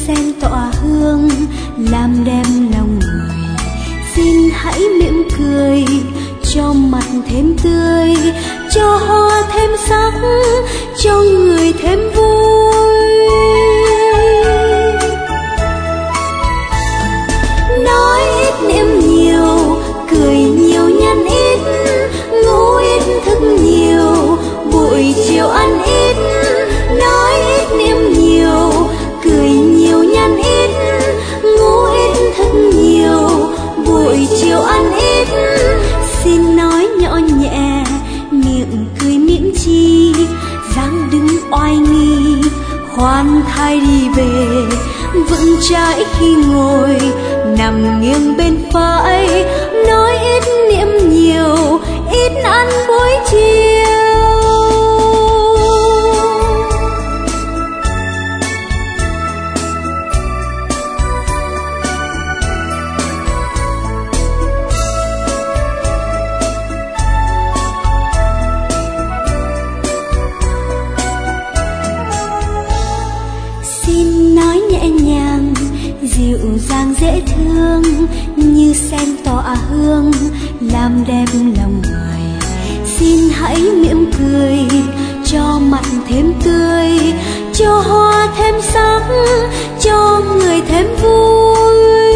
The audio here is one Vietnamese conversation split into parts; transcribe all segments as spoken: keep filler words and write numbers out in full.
sen tỏa hương làm đẹp lòng người. Xin hãy mỉm cười cho mặt thêm tươi, cho hoa thêm sắc, cho người thêm vui. Nói ít niệm nhiều, cười nhiều nhăn ít, ngủ ít thức nhiều, buổi chiều ăn ít. Nói ít niệm nhiều, cười nhiều nhăn ít, ngủ ít thức nhiều, buổi chiều ăn ít. Xin nói nhỏ nhẹ, miệng cười mỉm chi, dáng đứng oai nghi, khoan thai đi về, vững chãi khi ngồi, nằm nghiêng bên phải. Nói ít niệm nhiều, ít ăn buổi chiều. Xin nói nhẹ nhàng, dịu dàng dễ thương, như sen tỏa hương làm đẹp lòng người. Xin hãy mỉm cười cho mặt thêm tươi, cho hoa thêm sắc, cho người thêm vui.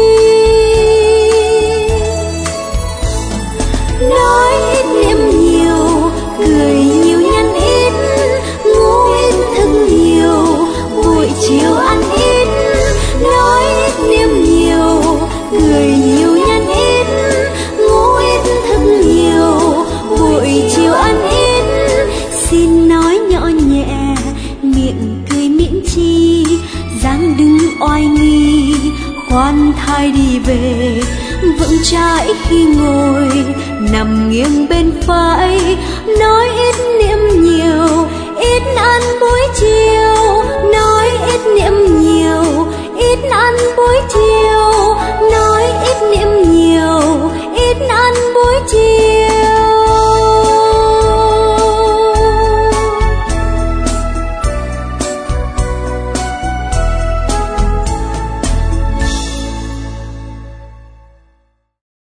Nói ít niệm nhiều, cười nhiều nhăn ít, ngủ ít thức nhiều, buổi chiều ăn ít. Nói ít niệm nhiều, cười nhiều nhăn ít, ngủ ít thức nhiều, buổi chiều ăn ít. Xin nói nhỏ nhẹ, miệng cười mỉm chi, dáng đứng oai nghi, khoan thai đi về, vững chãi khi ngồi, nằm nghiêng bên phải. Nói ít niệm nhiều, ít ăn buổi chiều. Nói ít niệm nhiều, ít ăn buổi chiều. Nói ít niệm nhiều,